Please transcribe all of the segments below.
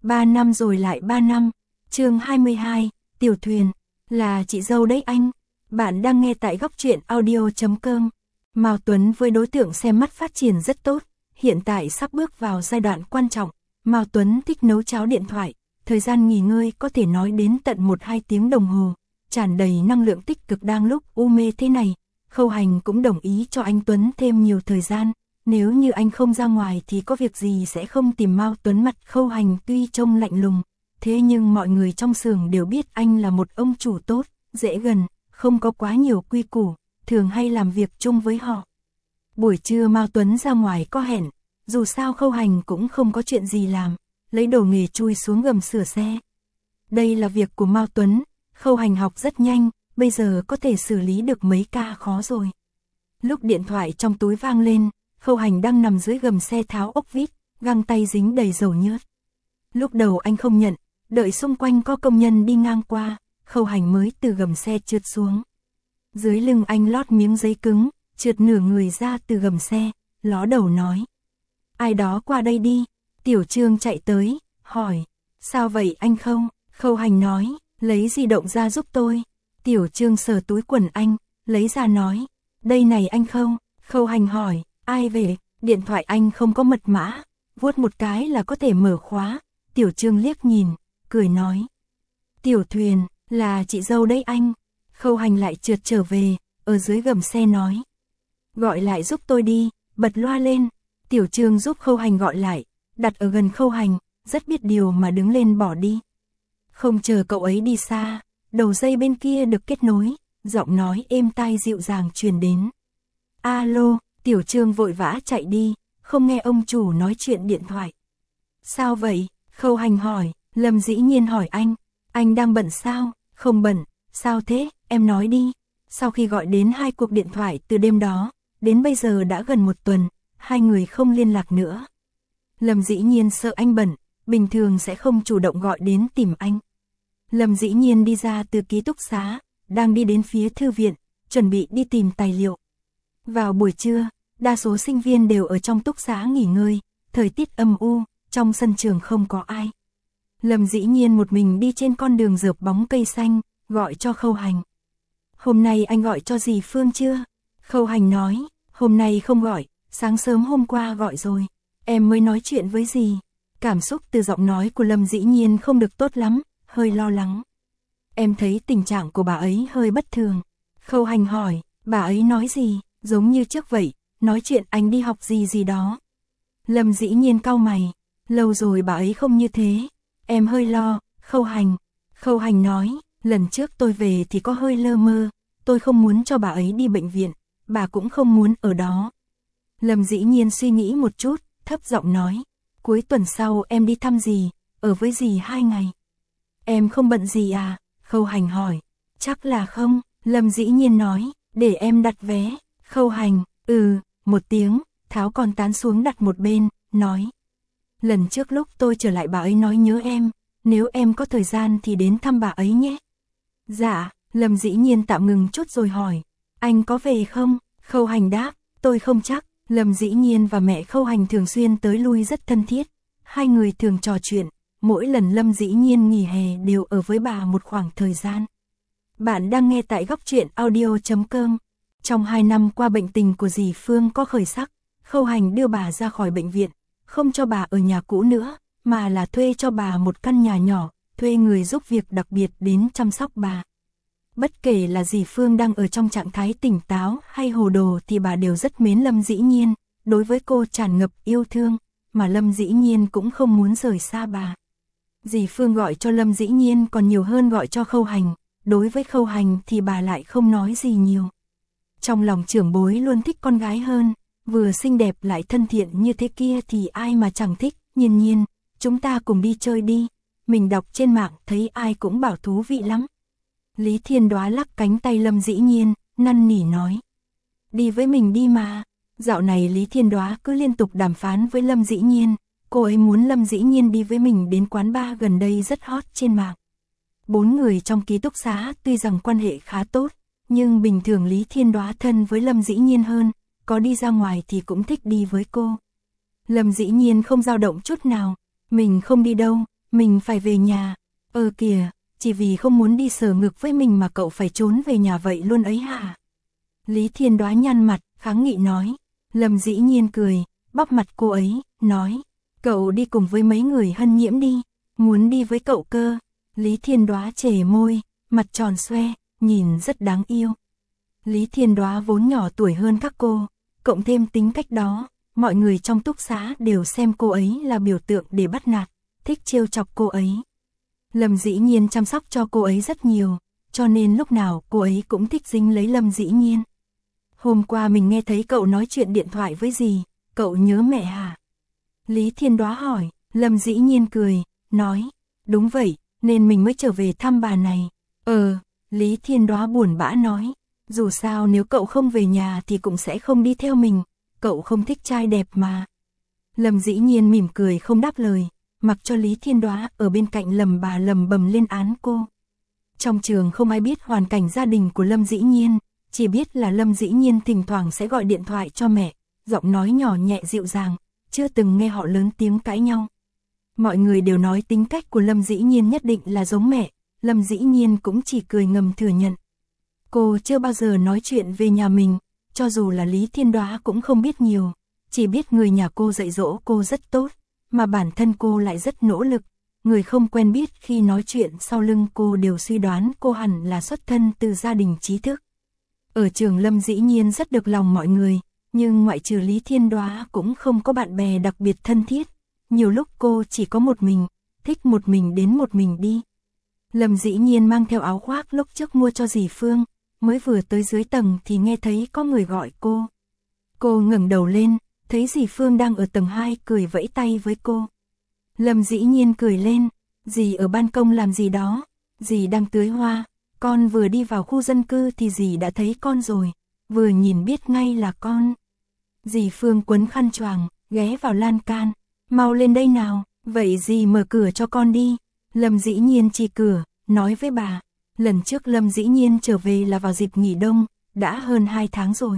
3 năm rồi lại 3 năm. Chương 22, Tiểu Thuyền, là chị dâu đấy anh. Bạn đang nghe tại góc truyện audio.com. Mao Tuấn với đối tượng xem mắt phát triển rất tốt, hiện tại sắp bước vào giai đoạn quan trọng. Mao Tuấn thích nấu cháo điện thoại, thời gian nghỉ ngơi có thể nói đến tận 1-2 tiếng đồng hồ, tràn đầy năng lượng tích cực đang lúc u mê thế này. Khâu Hành cũng đồng ý cho anh Tuấn thêm nhiều thời gian, nếu như anh không ra ngoài thì có việc gì sẽ không tìm Mao Tuấn. Mặt Khâu Hành tuy trông lạnh lùng, thế nhưng mọi người trong xưởng đều biết anh là một ông chủ tốt, dễ gần, không có quá nhiều quy củ, thường hay làm việc chung với họ. Buổi trưa Mao Tuấn ra ngoài có hẹn, dù sao Khâu Hành cũng không có chuyện gì làm, lấy đồ nghề chui xuống gầm sửa xe. Đây là việc của Mao Tuấn, Khâu Hành học rất nhanh, bây giờ có thể xử lý được mấy ca khó rồi. Lúc điện thoại trong túi vang lên, Khâu Hành đang nằm dưới gầm xe tháo ốc vít, găng tay dính đầy dầu nhớt. Lúc đầu anh không nhận, đợi xung quanh có công nhân đi ngang qua, Khâu Hành mới từ gầm xe trượt xuống. Dưới lưng anh lót miếng giấy cứng, trượt nửa người ra từ gầm xe, ló đầu nói: "Ai đó qua đây đi." Tiểu Trương chạy tới, hỏi: "Sao vậy anh Khâu?" Khâu Hành nói: "Lấy di động ra giúp tôi." Tiểu Trương sờ túi quần anh, lấy ra nói: "Đây này anh Khâu." Khâu Hành hỏi: "Ai về?" "Điện thoại anh không có mật mã, vuốt một cái là có thể mở khóa." Tiểu Trương liếc nhìn, cười nói: "Tiểu Thuyền, là chị dâu đấy anh." Khâu Hành lại trượt trở về, ở dưới gầm xe nói: "Gọi lại giúp tôi đi." Bật loa lên. Tiểu Trương giúp Khâu Hành gọi lại, đặt ở gần Khâu Hành, rất biết điều mà đứng lên bỏ đi. Không chờ cậu ấy đi xa, đầu dây bên kia được kết nối, giọng nói êm tai dịu dàng truyền đến. "Alo." Tiểu Trương vội vã chạy đi, không nghe ông chủ nói chuyện điện thoại. "Sao vậy?" Khâu Hành hỏi. Lâm Dĩ Nhiên hỏi anh đang bận sao? "Không bận." "Sao thế, em nói đi." Sau khi gọi đến 2 cuộc điện thoại từ đêm đó, đến bây giờ đã gần 1 tuần, hai người không liên lạc nữa. Lâm Dĩ Nhiên sợ anh bận, bình thường sẽ không chủ động gọi đến tìm anh. Lâm Dĩ Nhiên đi ra từ ký túc xá, đang đi đến phía thư viện, chuẩn bị đi tìm tài liệu. Vào buổi trưa, đa số sinh viên đều ở trong túc xá nghỉ ngơi, thời tiết âm u, trong sân trường không có ai. Lâm Dĩ Nhiên một mình đi trên con đường rợp bóng cây xanh, gọi cho Khâu Hành. "Hôm nay anh gọi cho dì Phương chưa?" Khâu Hành nói: "Hôm nay không gọi, sáng sớm hôm qua gọi rồi, em mới nói chuyện với dì." Cảm xúc từ giọng nói của Lâm Dĩ Nhiên không được tốt lắm, hơi lo lắng. "Em thấy tình trạng của bà ấy hơi bất thường." Khâu Hành hỏi: "Bà ấy nói gì?" "Giống như trước vậy, nói chuyện anh đi học gì gì đó." Lâm Dĩ Nhiên cau mày: "Lâu rồi bà ấy không như thế, em hơi lo." Khâu Hành nói: "Lần trước tôi về thì có hơi lơ mơ, tôi không muốn cho bà ấy đi bệnh viện, bà cũng không muốn ở đó." Lâm Dĩ Nhiên suy nghĩ một chút, thấp giọng nói: "Cuối tuần sau em đi thăm dì, ở với dì 2 ngày." "Em không bận gì à?" Khâu Hành hỏi. "Chắc là không." Lâm Dĩ Nhiên nói: "Để em đặt vé." Khâu Hành: một tiếng, tháo con tán xuống đặt một bên, nói: "Lần trước lúc tôi trở lại bà ấy nói nhớ em, nếu em có thời gian thì đến thăm bà ấy nhé." "Dạ." Lâm Dĩ Nhiên tạm ngừng chút rồi hỏi: "Anh có về không?" Khâu Hành đáp: "Tôi không chắc." Lâm Dĩ Nhiên và mẹ Khâu Hành thường xuyên tới lui rất thân thiết, hai người thường trò chuyện, mỗi lần Lâm Dĩ Nhiên nghỉ hè đều ở với bà một khoảng thời gian. Bạn đang nghe tại góc truyện audio.com. Trong 2 năm qua bệnh tình của dì Phương có khởi sắc, Khâu Hành đưa bà ra khỏi bệnh viện, không cho bà ở nhà cũ nữa, mà là thuê cho bà một căn nhà nhỏ, thuê người giúp việc đặc biệt đến chăm sóc bà. Bất kể là dì Phương đang ở trong trạng thái tỉnh táo hay hồ đồ thì bà đều rất mến Lâm Dĩ Nhiên, đối với cô tràn ngập yêu thương, mà Lâm Dĩ Nhiên cũng không muốn rời xa bà. Dì Phương gọi cho Lâm Dĩ Nhiên còn nhiều hơn gọi cho Khâu Hành, đối với Khâu Hành thì bà lại không nói gì nhiều. Trong lòng trưởng bối luôn thích con gái hơn, vừa xinh đẹp lại thân thiện như thế kia thì ai mà chẳng thích. "Nhiên Nhiên, chúng ta cùng đi chơi đi, mình đọc trên mạng thấy ai cũng bảo thú vị lắm." Lý Thiên Đoá lắc cánh tay Lâm Dĩ Nhiên, năn nỉ nói: "Đi với mình đi mà." Dạo này Lý Thiên Đoá cứ liên tục đàm phán với Lâm Dĩ Nhiên, cô ấy muốn Lâm Dĩ Nhiên đi với mình đến quán bar gần đây rất hot trên mạng. 4 người trong ký túc xá tuy rằng quan hệ khá tốt, nhưng bình thường Lý Thiên Đoá thân với Lâm Dĩ Nhiên hơn, có đi ra ngoài thì cũng thích đi với cô. Lâm Dĩ Nhiên không dao động chút nào, "Mình không đi đâu, mình phải về nhà. Kìa, chỉ vì không muốn đi sờ ngực với mình mà cậu phải trốn về nhà vậy luôn ấy hả? Lý Thiên Đoá nhăn mặt, kháng nghị nói. Lâm Dĩ Nhiên cười, bóp mặt cô ấy, nói. Cậu đi cùng với mấy người Hân Nhiễm đi, muốn đi với cậu cơ. Lý Thiên Đoá chề môi, mặt tròn xoe, nhìn rất đáng yêu. Lý Thiên Đoá vốn nhỏ tuổi hơn các cô, cộng thêm tính cách đó, mọi người trong túc xá đều xem cô ấy là biểu tượng để bắt nạt, thích trêu chọc cô ấy. Lâm Dĩ Nhiên chăm sóc cho cô ấy rất nhiều, cho nên lúc nào cô ấy cũng thích dính lấy Lâm Dĩ Nhiên. Hôm qua mình nghe thấy cậu nói chuyện điện thoại với dì, cậu nhớ mẹ hả? Lý Thiên Đoá hỏi. Lâm Dĩ Nhiên cười, nói, đúng vậy, nên mình mới trở về thăm bà này. Lý Thiên Đoá buồn bã nói, dù sao nếu cậu không về nhà thì cũng sẽ không đi theo mình, cậu không thích trai đẹp mà. Lâm Dĩ Nhiên mỉm cười không đáp lời, mặc cho Lý Thiên Đoá ở bên cạnh lầm bầm lên án cô. Trong trường không ai biết hoàn cảnh gia đình của Lâm Dĩ Nhiên, chỉ biết là Lâm Dĩ Nhiên thỉnh thoảng sẽ gọi điện thoại cho mẹ, giọng nói nhỏ nhẹ dịu dàng, chưa từng nghe họ lớn tiếng cãi nhau. Mọi người đều nói tính cách của Lâm Dĩ Nhiên nhất định là giống mẹ, Lâm Dĩ Nhiên cũng chỉ cười ngầm thừa nhận. Cô chưa bao giờ nói chuyện về nhà mình, cho dù là Lý Thiên Đoá cũng không biết nhiều, chỉ biết người nhà cô dạy dỗ cô rất tốt, mà bản thân cô lại rất nỗ lực. Người không quen biết khi nói chuyện sau lưng cô đều suy đoán cô hẳn là xuất thân từ gia đình trí thức. Ở trường Lâm Dĩ Nhiên rất được lòng mọi người, nhưng ngoại trừ Lý Thiên Đoá cũng không có bạn bè đặc biệt thân thiết. Nhiều lúc cô chỉ có một mình, thích một mình đến một mình đi. Lâm Dĩ Nhiên mang theo áo khoác lúc trước mua cho dì Phương, mới vừa tới dưới tầng thì nghe thấy có người gọi cô. Cô ngẩng đầu lên, thấy dì Phương đang ở tầng 2 cười vẫy tay với cô. Lâm Dĩ Nhiên cười lên, dì ở ban công làm gì đó, dì đang tưới hoa, con vừa đi vào khu dân cư thì dì đã thấy con rồi, vừa nhìn biết ngay là con. Dì Phương quấn khăn choàng, ghé vào lan can, mau lên đây nào, vậy dì mở cửa cho con đi. Lâm Dĩ Nhiên chỉ cửa, nói với bà, lần trước Lâm Dĩ Nhiên trở về là vào dịp nghỉ đông, đã hơn 2 tháng rồi.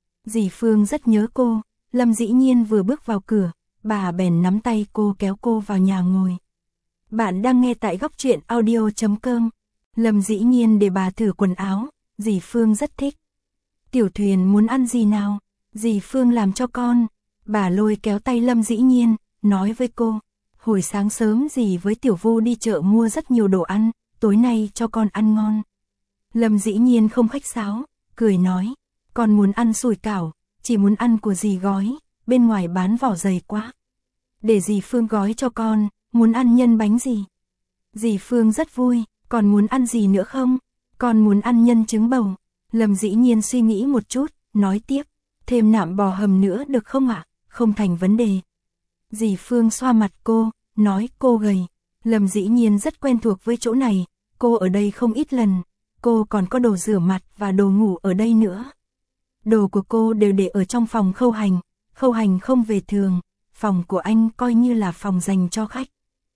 Dì Phương rất nhớ cô, Lâm Dĩ Nhiên vừa bước vào cửa, bà bèn nắm tay cô kéo cô vào nhà ngồi. Bạn đang nghe tại góc truyện audio.com. Lâm Dĩ Nhiên để bà thử quần áo, dì Phương rất thích. Tiểu Thuyền muốn ăn gì nào? Dì Phương làm cho con. Bà lôi kéo tay Lâm Dĩ Nhiên, nói với cô. Hồi sáng sớm dì với Tiểu Vu đi chợ mua rất nhiều đồ ăn, tối nay cho con ăn ngon. Lâm Dĩ Nhiên không khách sáo, cười nói. Con muốn ăn sủi cảo, chỉ muốn ăn của dì gói, bên ngoài bán vỏ dày quá. Để dì Phương gói cho con, muốn ăn nhân bánh gì? Dì Phương rất vui, còn muốn ăn gì nữa không? Con muốn ăn nhân trứng bầu. Lâm Dĩ Nhiên suy nghĩ một chút, nói tiếp. Thêm nạm bò hầm nữa được không ạ? Không thành vấn đề. Dì Phương xoa mặt cô, nói cô gầy. Lâm Dĩ Nhiên rất quen thuộc với chỗ này, cô ở đây không ít lần. Cô còn có đồ rửa mặt và đồ ngủ ở đây nữa. Đồ của cô đều để ở trong phòng Khâu Hành. Khâu Hành không về thường, phòng của anh coi như là phòng dành cho khách.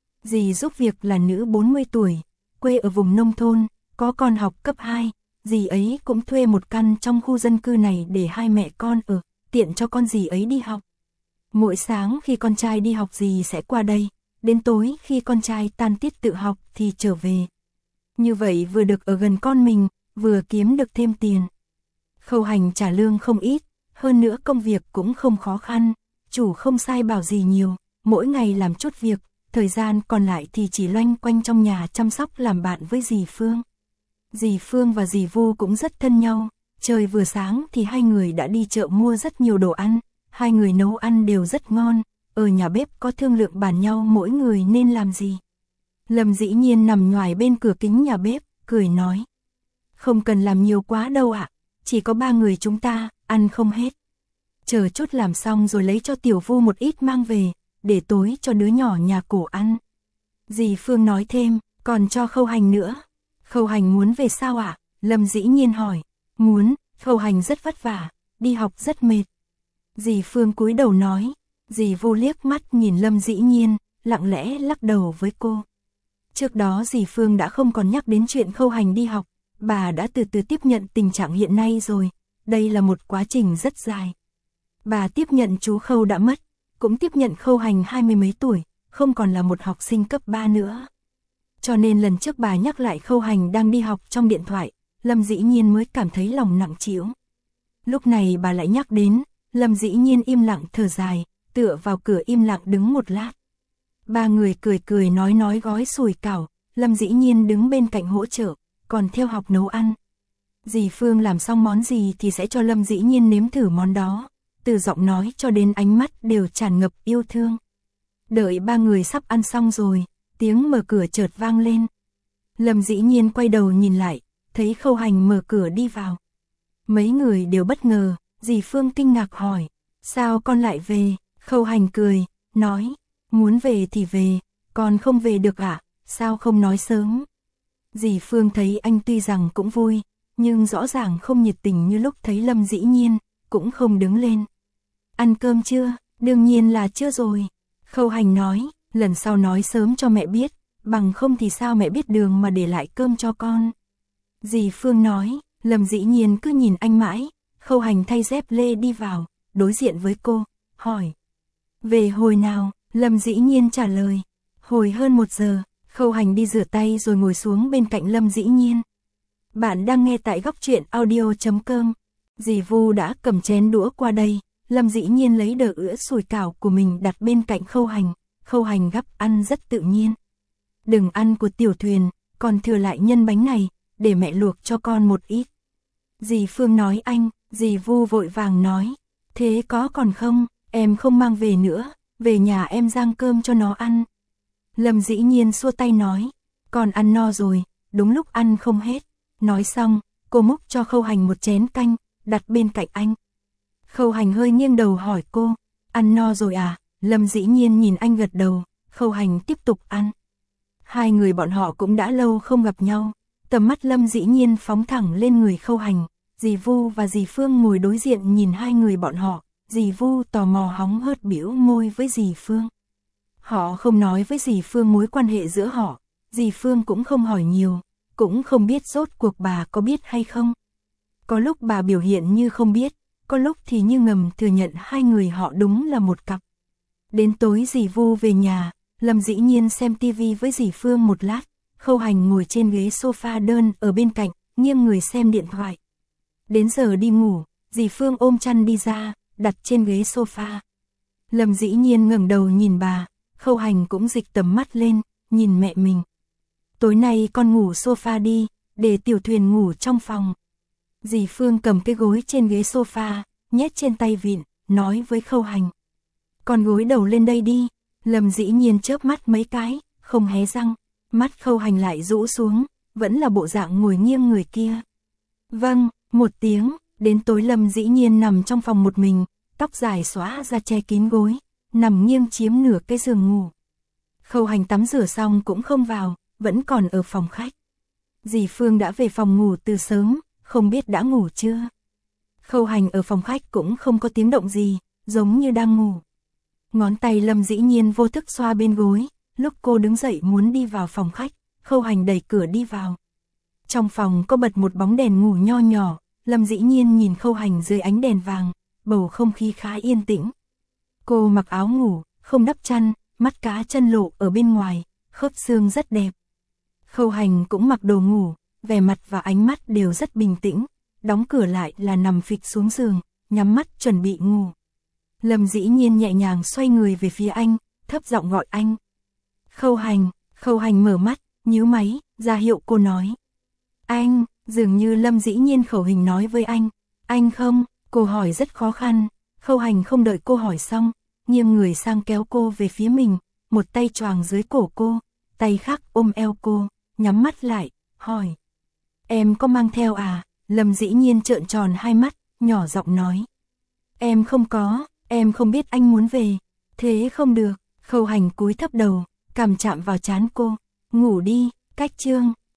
Dì giúp việc là nữ 40 tuổi, quê ở vùng nông thôn, có con học cấp 2, dì ấy cũng thuê một căn trong khu dân cư này để hai mẹ con ở, tiện cho con dì ấy đi học. Mỗi sáng khi con trai đi học dì sẽ qua đây, đến tối khi con trai tan tiết tự học thì trở về. Như vậy vừa được ở gần con mình, vừa kiếm được thêm tiền. Khâu Hành trả lương không ít, hơn nữa công việc cũng không khó khăn, chủ không sai bảo gì nhiều, mỗi ngày làm chút việc, thời gian còn lại thì chỉ loanh quanh trong nhà chăm sóc làm bạn với dì Phương. Dì Phương và dì Vu cũng rất thân nhau, trời vừa sáng thì hai người đã đi chợ mua rất nhiều đồ ăn, hai người nấu ăn đều rất ngon, ở nhà bếp có thương lượng bàn nhau mỗi người nên làm gì. Lâm Dĩ Nhiên nằm nhoài bên cửa kính nhà bếp, cười nói. Không cần làm nhiều quá đâu ạ, chỉ có 3 người chúng ta, ăn không hết. Chờ chút làm xong rồi lấy cho Tiểu Vu một ít mang về, để tối cho đứa nhỏ nhà cổ ăn. Dì Phương nói thêm, còn cho Khâu Hành nữa. Khâu Hành muốn về sao ạ? Lâm Dĩ Nhiên hỏi. Muốn, Khâu Hành rất vất vả, đi học rất mệt. Dì Phương cúi đầu nói. Dì Vu liếc mắt nhìn Lâm Dĩ Nhiên, lặng lẽ lắc đầu với cô. Trước đó dì Phương đã không còn nhắc đến chuyện Khâu Hành đi học, bà đã từ từ tiếp nhận tình trạng hiện nay rồi. Đây là một quá trình rất dài. Bà tiếp nhận chú Khâu đã mất, cũng tiếp nhận Khâu Hành 20 mấy tuổi, không còn là một học sinh cấp 3 nữa. Cho nên lần trước bà nhắc lại Khâu Hành đang đi học trong điện thoại, Lâm Dĩ Nhiên mới cảm thấy lòng nặng trĩu. Lúc này bà lại nhắc đến, Lâm Dĩ Nhiên im lặng thở dài, tựa vào cửa im lặng đứng một lát. Ba người cười cười nói gói sủi cảo, Lâm Dĩ Nhiên đứng bên cạnh hỗ trợ, còn theo học nấu ăn. Dì Phương làm xong món gì thì sẽ cho Lâm Dĩ Nhiên nếm thử món đó, từ giọng nói cho đến ánh mắt đều tràn ngập yêu thương. Đợi ba người sắp ăn xong rồi, tiếng mở cửa chợt vang lên. Lâm Dĩ Nhiên quay đầu nhìn lại, thấy Khâu Hành mở cửa đi vào. Mấy người đều bất ngờ, dì Phương kinh ngạc hỏi, sao con lại về? Khâu Hành cười, nói, muốn về thì về, con không về được ạ, sao không nói sớm? Dì Phương thấy anh tuy rằng cũng vui, nhưng rõ ràng không nhiệt tình như lúc thấy Lâm Dĩ Nhiên, cũng không đứng lên. Ăn cơm chưa? Đương nhiên là chưa rồi. Khâu Hành nói, lần sau nói sớm cho mẹ biết, bằng không thì sao mẹ biết đường mà để lại cơm cho con. Dì Phương nói, Lâm Dĩ Nhiên cứ nhìn anh mãi, Khâu Hành thay dép lê đi vào, đối diện với cô, hỏi. Về hồi nào? Lâm Dĩ Nhiên trả lời, hồi hơn 1 giờ. Khâu Hành đi rửa tay rồi ngồi xuống bên cạnh Lâm Dĩ Nhiên. Bạn đang nghe tại góc truyện audio.com. Dì Vu đã cầm chén đũa qua đây, Lâm Dĩ Nhiên lấy đờ ữa sủi cảo của mình đặt bên cạnh Khâu Hành. Khâu Hành gắp ăn rất tự nhiên. Đừng ăn của Tiểu Thuyền, còn thừa lại nhân bánh này, để mẹ luộc cho con một ít. Dì Phương nói anh, dì Vu vội vàng nói, thế có còn không, em không mang về nữa, về nhà em rang cơm cho nó ăn. Lâm Dĩ Nhiên xua tay nói, con ăn no rồi, đúng lúc ăn không hết. Nói xong, cô múc cho Khâu Hành một chén canh, đặt bên cạnh anh. Khâu Hành hơi nghiêng đầu hỏi cô, ăn no rồi à? Lâm Dĩ Nhiên nhìn anh gật đầu, Khâu Hành tiếp tục ăn. Hai người bọn họ cũng đã lâu không gặp nhau, tầm mắt Lâm Dĩ Nhiên phóng thẳng lên người Khâu Hành, dì Vu và dì Phương ngồi đối diện nhìn hai người bọn họ, dì Vu tò mò hóng hớt bĩu môi với dì Phương. Họ không nói với dì Phương mối quan hệ giữa họ, dì Phương cũng không hỏi nhiều, cũng không biết rốt cuộc bà có biết hay không. Có lúc bà biểu hiện như không biết, có lúc thì như ngầm thừa nhận hai người họ đúng là một cặp. Đến tối dì Vu về nhà, Lâm Dĩ Nhiên xem tivi với dì Phương một lát, Khâu Hành ngồi trên ghế sofa đơn ở bên cạnh, nghiêng người xem điện thoại. Đến giờ đi ngủ, dì Phương ôm chăn đi ra, đặt trên ghế sofa. Lâm Dĩ Nhiên ngẩng đầu nhìn bà, Khâu Hành cũng dịch tầm mắt lên, nhìn mẹ mình. Tối nay con ngủ sofa đi, để Tiểu Thuyền ngủ trong phòng. Dì Phương cầm cái gối trên ghế sofa, nhét trên tay vịn, nói với Khâu Hành. Con gối đầu lên đây đi. Lâm Dĩ Nhiên chớp mắt mấy cái, không hé răng. Mắt Khâu Hành lại rũ xuống, vẫn là bộ dạng ngồi nghiêng người kia. Vâng, một tiếng, đến tối Lâm Dĩ Nhiên nằm trong phòng một mình, tóc dài xõa ra che kín gối, nằm nghiêng chiếm nửa cái giường ngủ. Khâu Hành tắm rửa xong cũng không vào, vẫn còn ở phòng khách. Dì Phương đã về phòng ngủ từ sớm, không biết đã ngủ chưa. Khâu Hành ở phòng khách cũng không có tiếng động gì, giống như đang ngủ. Ngón tay Lâm Dĩ Nhiên vô thức xoa bên gối, lúc cô đứng dậy muốn đi vào phòng khách, Khâu Hành đẩy cửa đi vào. Trong phòng có bật một bóng đèn ngủ nho nhỏ, Lâm Dĩ Nhiên nhìn Khâu Hành dưới ánh đèn vàng, bầu không khí khá yên tĩnh. Cô mặc áo ngủ, không đắp chăn, mắt cá chân lộ ở bên ngoài, khớp xương rất đẹp. Khâu Hành cũng mặc đồ ngủ, vẻ mặt và ánh mắt đều rất bình tĩnh, đóng cửa lại là nằm phịch xuống giường, nhắm mắt chuẩn bị ngủ. Lâm Dĩ Nhiên nhẹ nhàng xoay người về phía anh, thấp giọng gọi anh. Khâu Hành mở mắt, nhíu máy, ra hiệu cô nói. Anh, dường như Lâm Dĩ Nhiên khẩu hình nói với anh không, cô hỏi rất khó khăn. Khâu Hành không đợi cô hỏi xong, nghiêng người sang kéo cô về phía mình, một tay choàng dưới cổ cô, tay khác ôm eo cô, nhắm mắt lại, hỏi. Em có mang theo à? Lâm Dĩ Nhiên trợn tròn hai mắt, nhỏ giọng nói. Em không có, em không biết anh muốn về. Thế không được. Khâu Hành cúi thấp đầu, cằm chạm vào trán cô. Ngủ đi, cách chương.